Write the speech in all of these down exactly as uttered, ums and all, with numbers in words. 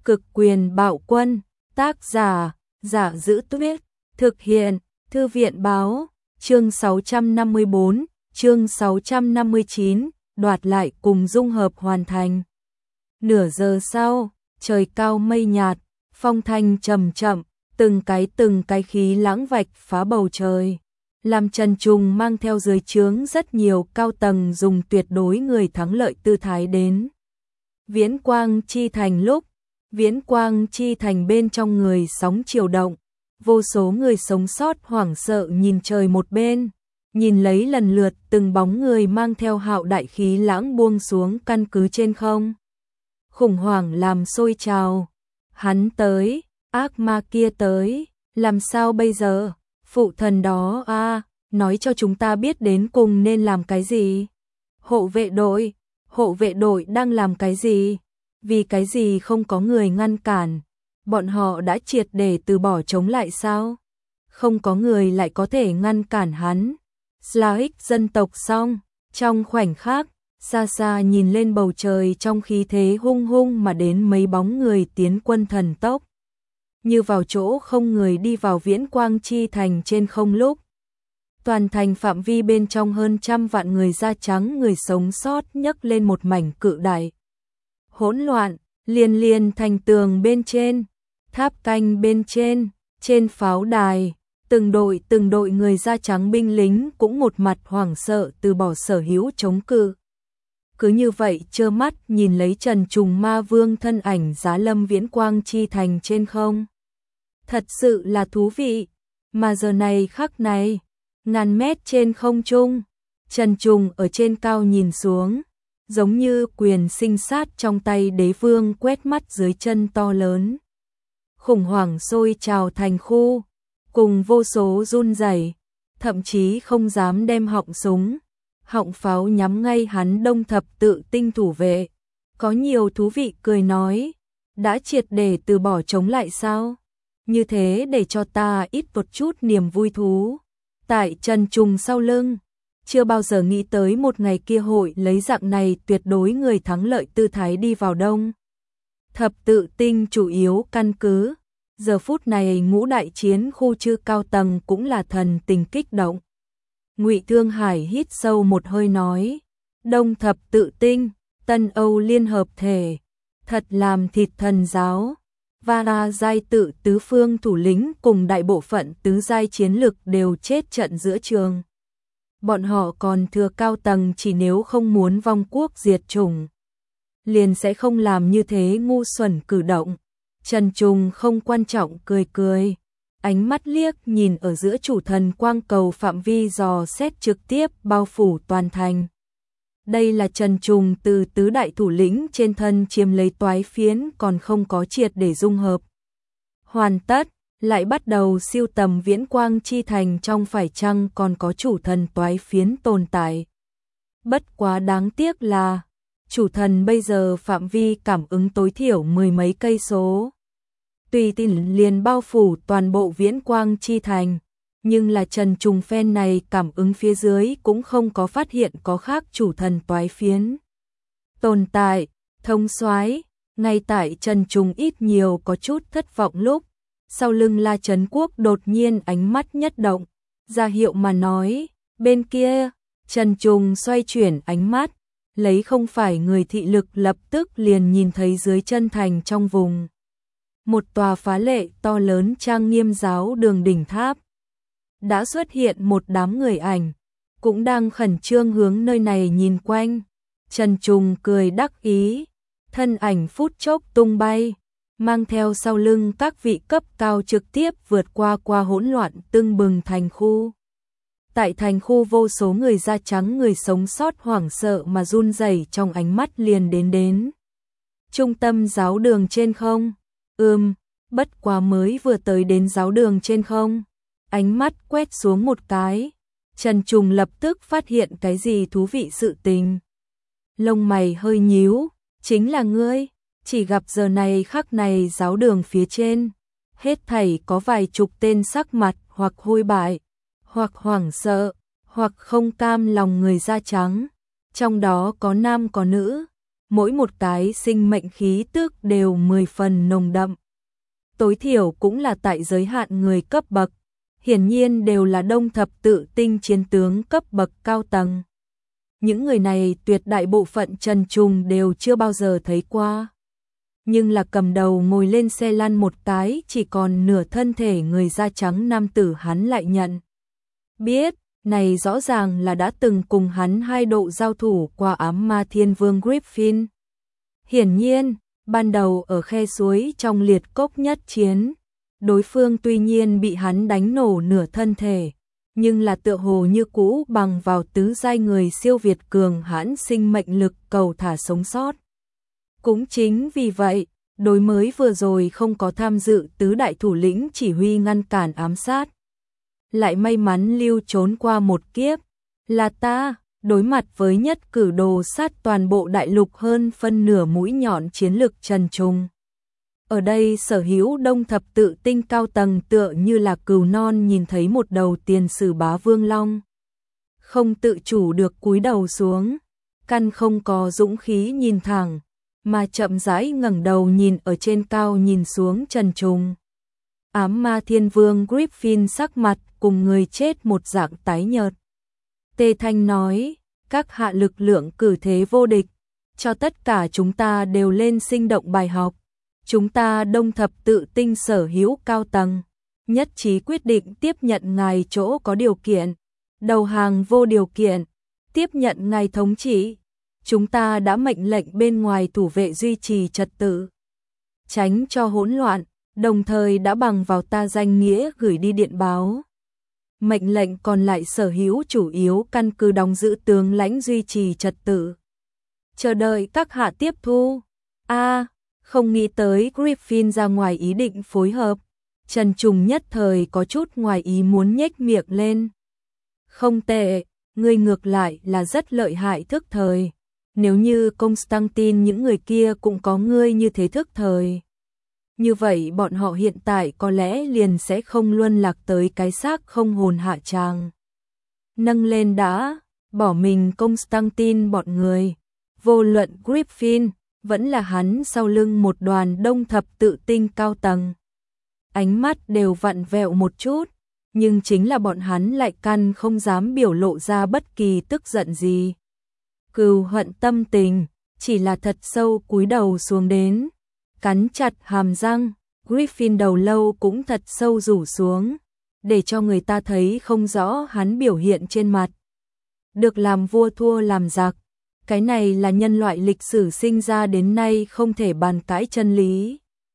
Cực quyền bạo quân, tác giả, Giả Giữ Tuyết, thực hiện, Thư viện báo, chương sáu trăm năm mươi bốn, chương sáu trăm năm mươi chín, đoạt lại cùng dung hợp hoàn thành. Nửa giờ sau, trời cao mây nhạt, phong thanh trầm chậm, từng cái từng cái khí lãng vạch phá bầu trời. Làm Trần Trùng mang theo dưới trướng rất nhiều cao tầng dùng tuyệt đối người thắng lợi tư thái đến Viễn Quang Chi Thành lúc, Viễn Quang Chi Thành bên trong người sóng chiều động, vô số người sống sót hoảng sợ nhìn trời một bên, nhìn lấy lần lượt từng bóng người mang theo hạo đại khí lãng buông xuống căn cứ trên không. Khủng hoảng làm sôi trào, hắn tới, ác ma kia tới, làm sao bây giờ? Phụ thần đó a, à, nói cho chúng ta biết đến cùng nên làm cái gì? Hộ vệ đội, hộ vệ đội đang làm cái gì? Vì cái gì không có người ngăn cản? Bọn họ đã triệt để từ bỏ chống lại sao? Không có người lại có thể ngăn cản hắn. Slavic dân tộc xong, trong khoảnh khắc, xa xa nhìn lên bầu trời trong khí thế hung hung mà đến mấy bóng người tiến quân thần tốc. Như vào chỗ không người đi vào Viễn Quang Chi Thành trên không lúc. Toàn thành phạm vi bên trong hơn trăm vạn người da trắng người sống sót nhấc lên một mảnh cự đại. Hỗn loạn, liền liền thành tường bên trên, tháp canh bên trên, trên pháo đài, từng đội từng đội người da trắng binh lính cũng một mặt hoảng sợ từ bỏ sở hữu chống cự. Cứ như vậy trơ mắt nhìn lấy Trần Trùng Ma Vương thân ảnh giá lâm Viễn Quang Chi Thành trên không. Thật sự là thú vị, mà giờ này khắc này, ngàn mét trên không trung, Trần Trùng ở trên cao nhìn xuống, giống như quyền sinh sát trong tay đế vương quét mắt dưới chân to lớn. Khủng hoảng sôi trào thành khu, cùng vô số run rẩy, thậm chí không dám đem họng súng, họng pháo nhắm ngay hắn đông thập tự tinh thủ vệ. Có nhiều thú vị cười nói, đã triệt để từ bỏ chống lại sao? Như thế để cho ta ít một chút niềm vui thú. Tại Trần Trùng sau lưng, chưa bao giờ nghĩ tới một ngày kia hội lấy dạng này tuyệt đối người thắng lợi tư thái đi vào đông. Thập tự tinh chủ yếu căn cứ, giờ phút này ngũ đại chiến khu chư cao tầng cũng là thần tình kích động. Ngụy Thương Hải hít sâu một hơi nói, đông thập tự tinh, Tân Âu liên hợp thể, thật làm thịt thần giáo. Và giai tự tứ phương thủ lĩnh cùng đại bộ phận tứ giai chiến lực đều chết trận giữa trường. Bọn họ còn thừa cao tầng chỉ nếu không muốn vong quốc diệt chủng, liền sẽ không làm như thế ngu xuẩn cử động. Trần Trùng không quan trọng cười cười, ánh mắt liếc nhìn ở giữa chủ thần quang cầu phạm vi dò xét trực tiếp bao phủ toàn thành. Đây là Trần Trùng từ tứ đại thủ lĩnh trên thân chiếm lấy toái phiến còn không có triệt để dung hợp. Hoàn tất, lại bắt đầu siêu tầm Viễn Quang Chi Thành trong phải chăng còn có chủ thần toái phiến tồn tại. Bất quá đáng tiếc là, chủ thần bây giờ phạm vi cảm ứng tối thiểu mười mấy cây số. Tùy tiện liền bao phủ toàn bộ Viễn Quang Chi Thành. Nhưng là Trần Trùng phen này cảm ứng phía dưới cũng không có phát hiện có khác chủ thần toái phiến tồn tại. Thông soái, ngay tại Trần Trùng ít nhiều có chút thất vọng lúc, sau lưng La Trấn Quốc đột nhiên ánh mắt nhất động, ra hiệu mà nói, bên kia. Trần Trùng xoay chuyển ánh mắt, lấy không phải người thị lực lập tức liền nhìn thấy dưới chân thành trong vùng một tòa phá lệ to lớn trang nghiêm giáo đường đỉnh tháp. Đã xuất hiện một đám người ảnh, cũng đang khẩn trương hướng nơi này nhìn quanh. Trần Trùng cười đắc ý, thân ảnh phút chốc tung bay, mang theo sau lưng các vị cấp cao trực tiếp vượt qua qua hỗn loạn tưng bừng thành khu. Tại thành khu vô số người da trắng người sống sót hoảng sợ mà run rẩy trong ánh mắt liền đến đến. Trung tâm giáo đường trên không, ừm, bất quá mới vừa tới đến giáo đường trên không. Ánh mắt quét xuống một cái, Trần Trùng lập tức phát hiện cái gì thú vị sự tình. Lông mày hơi nhíu, chính là ngươi, chỉ gặp giờ này khắc này giáo đường phía trên, hết thảy có vài chục tên sắc mặt hoặc hôi bại, hoặc hoảng sợ, hoặc không cam lòng người da trắng, trong đó có nam có nữ, mỗi một cái sinh mệnh khí tức đều mười phần nồng đậm. Tối thiểu cũng là tại giới hạn người cấp bậc, hiển nhiên đều là đông thập tự tinh chiến tướng cấp bậc cao tầng. Những người này tuyệt đại bộ phận Trần Trùng đều chưa bao giờ thấy qua. Nhưng là cầm đầu ngồi lên xe lăn một cái chỉ còn nửa thân thể người da trắng nam tử hắn lại nhận biết, này rõ ràng là đã từng cùng hắn hai độ giao thủ qua ám ma thiên vương Griffin. Hiển nhiên, ban đầu ở khe suối trong liệt cốc nhất chiến, đối phương tuy nhiên bị hắn đánh nổ nửa thân thể, nhưng là tựa hồ như cũ bằng vào tứ giai người siêu việt cường hãn sinh mệnh lực cầu thả sống sót. Cũng chính vì vậy, đối mới vừa rồi không có tham dự tứ đại thủ lĩnh chỉ huy ngăn cản ám sát. Lại may mắn lưu trốn qua một kiếp, là ta, đối mặt với nhất cử đồ sát toàn bộ đại lục hơn phân nửa mũi nhọn chiến lực Trần Trùng. Ở đây sở hữu đông thập tự tinh cao tầng tựa như là cừu non nhìn thấy một đầu tiền sử bá vương long. Không tự chủ được cúi đầu xuống, căn không có dũng khí nhìn thẳng, mà chậm rãi ngẩng đầu nhìn ở trên cao nhìn xuống Trần Trùng. Ám ma thiên vương Griffin sắc mặt cùng người chết một dạng tái nhợt. Tề Thanh nói, các hạ lực lượng cử thế vô địch, cho tất cả chúng ta đều lên sinh động bài học. Chúng ta đông thập tự tinh sở hữu cao tầng, nhất trí quyết định tiếp nhận ngài chỗ có điều kiện, đầu hàng vô điều kiện, tiếp nhận ngài thống trị. Chúng ta đã mệnh lệnh bên ngoài thủ vệ duy trì trật tự, tránh cho hỗn loạn, đồng thời đã bằng vào ta danh nghĩa gửi đi điện báo. Mệnh lệnh còn lại sở hữu chủ yếu căn cứ đóng giữ tướng lãnh duy trì trật tự. Chờ đợi các hạ tiếp thu. A, à, không nghĩ tới Griffin ra ngoài ý định phối hợp. Trần Trùng nhất thời có chút ngoài ý muốn nhếch miệng lên. Không tệ, ngươi ngược lại là rất lợi hại thức thời. Nếu như Constantine những người kia cũng có ngươi như thế thức thời, như vậy bọn họ hiện tại có lẽ liền sẽ không luân lạc tới cái xác không hồn hạ tràng. Nâng lên đã, bỏ mình Constantine bọn người, vô luận Griffin, vẫn là hắn sau lưng một đoàn đông thập tự tinh cao tầng. Ánh mắt đều vặn vẹo một chút, nhưng chính là bọn hắn lại căn không dám biểu lộ ra bất kỳ tức giận gì. Cừu hận tâm tình, chỉ là thật sâu cúi đầu xuống đến, cắn chặt hàm răng, Griffin đầu lâu cũng thật sâu rủ xuống, để cho người ta thấy không rõ hắn biểu hiện trên mặt. Được làm vua thua làm giặc, cái này là nhân loại lịch sử sinh ra đến nay không thể bàn cãi chân lý.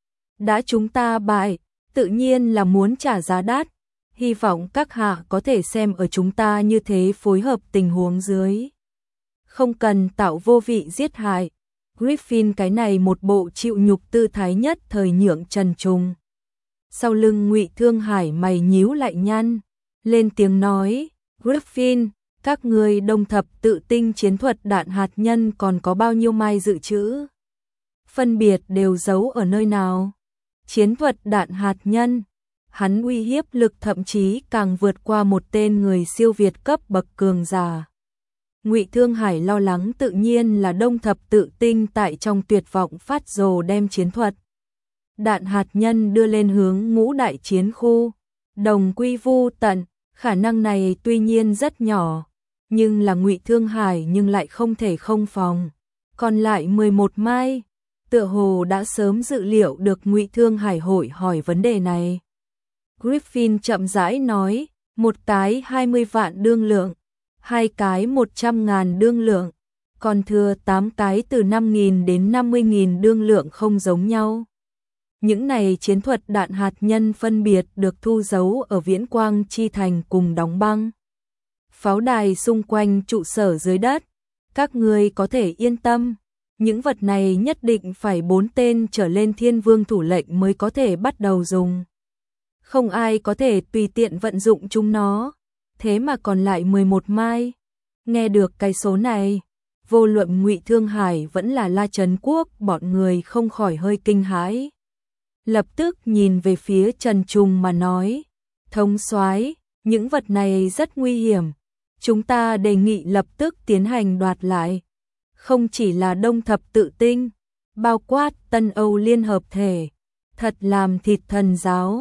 Đã chúng ta bại, tự nhiên là muốn trả giá đắt, hy vọng các hạ có thể xem ở chúng ta như thế phối hợp tình huống dưới. Không cần tạo vô vị giết hại. Griffin cái này một bộ chịu nhục tư thái nhất thời nhượng Trần Trùng. Sau lưng Ngụy Thương Hải mày nhíu lại nhăn, lên tiếng nói, Griffin, các ngươi đông thập tự tinh chiến thuật đạn hạt nhân còn có bao nhiêu mai dự trữ? Phân biệt đều giấu ở nơi nào? Chiến thuật đạn hạt nhân, hắn uy hiếp lực thậm chí càng vượt qua một tên người siêu việt cấp bậc cường giả. Ngụy Thương Hải lo lắng tự nhiên là đông thập tự tinh tại trong tuyệt vọng phát rồ đem chiến thuật đạn hạt nhân đưa lên hướng ngũ đại chiến khu, đồng quy vu tận. Khả năng này tuy nhiên rất nhỏ, nhưng là Ngụy Thương Hải nhưng lại không thể không phòng. Còn lại mười một mai, tựa hồ đã sớm dự liệu được Ngụy Thương Hải hội hỏi vấn đề này. Griffin chậm rãi nói, một cái hai mươi vạn đương lượng, hai cái một trăm ngàn đương lượng, còn thừa tám cái từ năm nghìn đến năm mươi nghìn đương lượng không giống nhau. Những này chiến thuật đạn hạt nhân phân biệt được thu giấu ở Viễn Quang Chi Thành cùng đóng băng pháo đài xung quanh trụ sở dưới đất. Các ngươi có thể yên tâm, những vật này nhất định phải bốn tên trở lên thiên vương thủ lệnh mới có thể bắt đầu dùng. Không ai có thể tùy tiện vận dụng chúng nó. Thế mà còn lại mười một mai. Nghe được cái số này, vô luận Ngụy Thương Hải vẫn là La Trấn Quốc, bọn người không khỏi hơi kinh hãi. Lập tức nhìn về phía Trần Trùng mà nói, thống soái, những vật này rất nguy hiểm, chúng ta đề nghị lập tức tiến hành đoạt lại. không chỉ là Đông Thập Tự Tinh, bao quát Tân Âu Liên Hợp Thể, thật làm thịt thần giáo,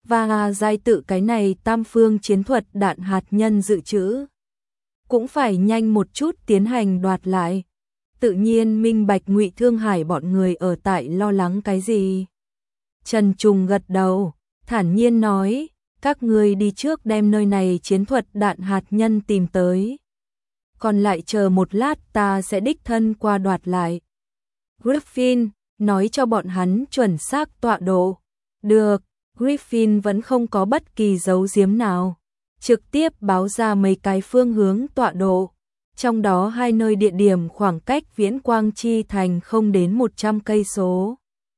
và giai tự cái này tam phương chiến thuật đạn hạt nhân dự trữ. Cũng phải nhanh một chút tiến hành đoạt lại. Tự nhiên minh bạch Ngụy Thương Hải bọn người ở tại lo lắng cái gì. Trần Trùng gật đầu, thản nhiên nói, các ngươi đi trước đem nơi này chiến thuật đạn hạt nhân tìm tới. Còn lại chờ một lát ta sẽ đích thân qua đoạt lại. Griffin, nói cho bọn hắn chuẩn xác tọa độ. Được, Griffin vẫn không có bất kỳ dấu giếm nào. Trực tiếp báo ra mấy cái phương hướng tọa độ. Trong đó hai nơi địa điểm khoảng cách Viễn Quang Chi Thành không đến một trăm cây số.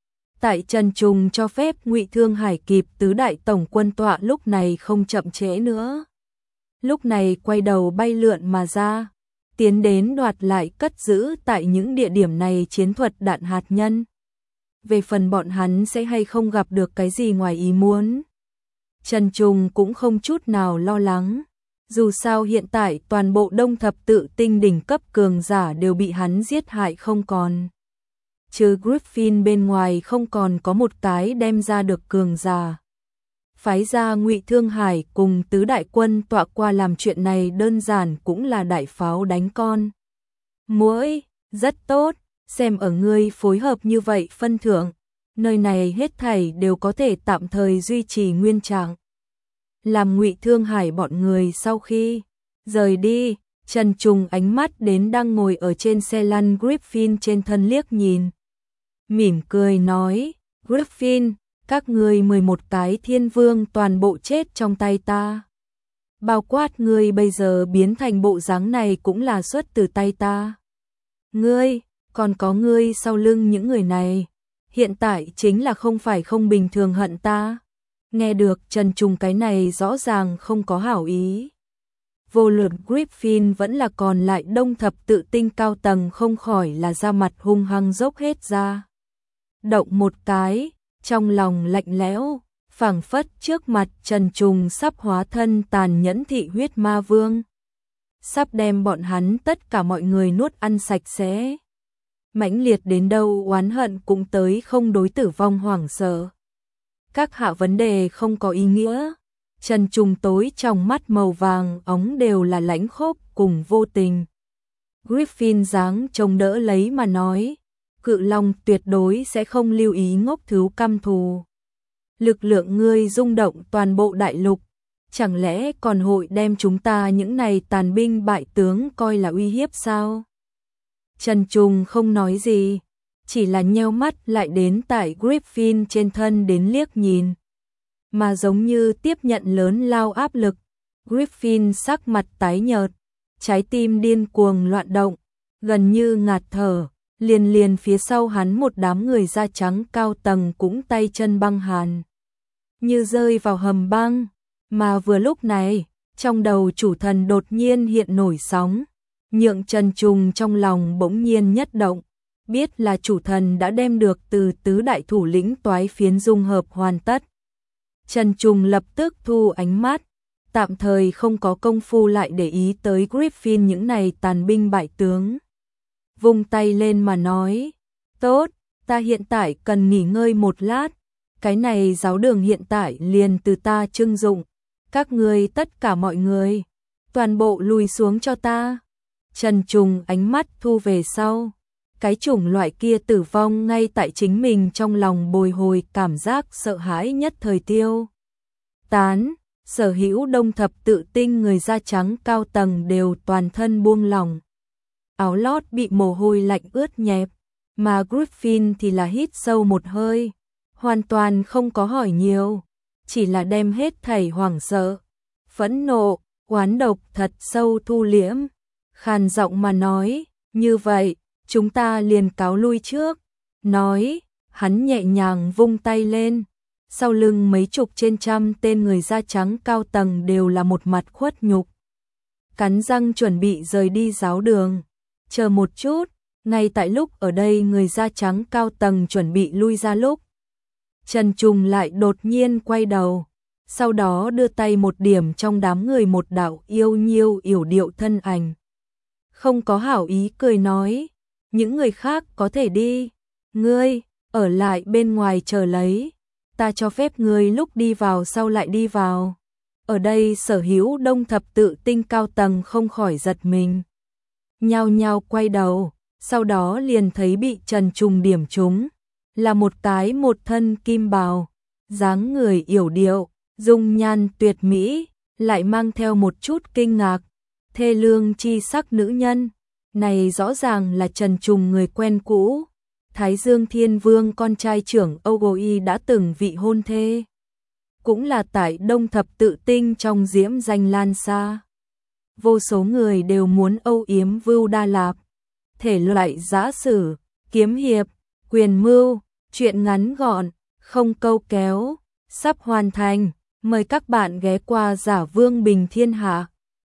Tại Trần Trùng cho phép Ngụy Thương Hải kịp tứ đại tổng quân tọa lúc này không chậm trễ nữa. Lúc này quay đầu bay lượn mà ra, tiến đến đoạt lại cất giữ tại những địa điểm này chiến thuật đạn hạt nhân. Về phần bọn hắn sẽ hay không gặp được cái gì ngoài ý muốn, Trần Trùng cũng không chút nào lo lắng. Dù sao hiện tại toàn bộ Đông Thập Tự Tinh đỉnh cấp cường giả đều bị hắn giết hại không còn. Trừ Griffin bên ngoài không còn có một cái đem ra được cường giả. Phái ra Ngụy Thương Hải cùng tứ đại quân tọa qua làm chuyện này đơn giản cũng là đại pháo đánh con. Muỗi, rất tốt, xem ở ngươi phối hợp như vậy phân thưởng, nơi này hết thảy đều có thể tạm thời duy trì nguyên trạng. Làm Ngụy Thương Hải bọn người sau khi rời đi, Trần Trùng ánh mắt đến đang ngồi ở trên xe lăn Griffin trên thân liếc nhìn. Mỉm cười nói, Griffin, các ngươi mười một cái thiên vương toàn bộ chết trong tay ta. Bao quát ngươi bây giờ biến thành bộ dáng này cũng là xuất từ tay ta. Ngươi, còn có ngươi sau lưng những người này, hiện tại chính là không phải không bình thường hận ta. Nghe được Trần Trùng cái này rõ ràng không có hảo ý. Vô luận Griffin vẫn là còn lại Đông Thập Tự Tinh cao tầng không khỏi là ra mặt hung hăng dốc hết ra. Động một cái, trong lòng lạnh lẽo, phảng phất trước mặt Trần Trùng sắp hóa thân tàn nhẫn thị huyết ma vương. Sắp đem bọn hắn tất cả mọi người nuốt ăn sạch sẽ. Mãnh liệt đến đâu oán hận cũng tới không đối tử vong hoảng sợ. Các hạ vấn đề không có ý nghĩa. Trần Trùng tối trong mắt màu vàng óng đều là lãnh khốc cùng vô tình. Griffin dáng trông đỡ lấy mà nói, Cự Long tuyệt đối sẽ không lưu ý ngốc thứ căm thù. Lực lượng ngươi rung động toàn bộ đại lục, chẳng lẽ còn hội đem chúng ta những này tàn binh bại tướng coi là uy hiếp sao? Trần Trùng không nói gì, chỉ là nheo mắt lại đến tại Griffin trên thân đến liếc nhìn. Mà giống như tiếp nhận lớn lao áp lực, Griffin sắc mặt tái nhợt, trái tim điên cuồng loạn động, gần như ngạt thở, liền liền phía sau hắn một đám người da trắng cao tầng cũng tay chân băng hàn. Như rơi vào hầm băng, mà vừa lúc này, trong đầu chủ thần đột nhiên hiện nổi sóng, nhượng Trần Trùng trong lòng bỗng nhiên nhất động, biết là chủ thần đã đem được từ tứ đại thủ lĩnh toái phiến dung hợp hoàn tất. Trần Trùng lập tức thu ánh mắt, tạm thời không có công phu lại để ý tới Griffin những này tàn binh bại tướng. Vung tay lên mà nói, tốt, ta hiện tại cần nghỉ ngơi một lát, cái này giáo đường hiện tại liền từ ta trưng dụng, các ngươi tất cả mọi người, toàn bộ lùi xuống cho ta. Trần Trùng ánh mắt thu về sau, cái chủng loại kia tử vong ngay tại chính mình trong lòng bồi hồi cảm giác sợ hãi nhất thời tiêu. Tán, sở hữu Đông Thập Tự Tinh người da trắng cao tầng đều toàn thân buông lỏng. Áo lót bị mồ hôi lạnh ướt nhẹp, mà Griffin thì là hít sâu một hơi, hoàn toàn không có hỏi nhiều, chỉ là đem hết thảy hoảng sợ, phẫn nộ, oán độc thật sâu thu liễm, khàn giọng mà nói, như vậy, chúng ta liền cáo lui trước. Nói, hắn nhẹ nhàng vung tay lên, sau lưng mấy chục trên trăm tên người da trắng cao tầng đều là một mặt khuất nhục. Cắn răng chuẩn bị rời đi giáo đường. Chờ một chút, ngay tại lúc ở đây người da trắng cao tầng chuẩn bị lui ra lúc, Trần Trùng lại đột nhiên quay đầu, sau đó đưa tay một điểm trong đám người một đạo yêu nhiêu yểu điệu thân ảnh. Không có hảo ý cười nói, những người khác có thể đi. Ngươi, ở lại bên ngoài chờ lấy. Ta cho phép ngươi lúc đi vào sau lại đi vào. Ở đây sở hữu đông thập tự tinh cao tầng không khỏi giật mình. Nhao nhao quay đầu, sau đó liền thấy bị Trần Trùng điểm trúng. Là một tái một thân kim bào, dáng người yểu điệu, dung nhan tuyệt mỹ, lại mang theo một chút kinh ngạc. Thê lương chi sắc nữ nhân, này rõ ràng là Trần Trùng người quen cũ. Thái Dương Thiên Vương con trai trưởng Ogoi đã từng vị hôn thê. Cũng là tại Đông Thập Tự Tinh trong diễm danh lan xa. Vô số người đều muốn âu yếm Vưu Đa Lạp. Thể loại giã sử, kiếm hiệp, quyền mưu, truyện ngắn gọn, không câu kéo, sắp hoàn thành. Mời các bạn ghé qua Giả Vương Bình Thiên Hạ.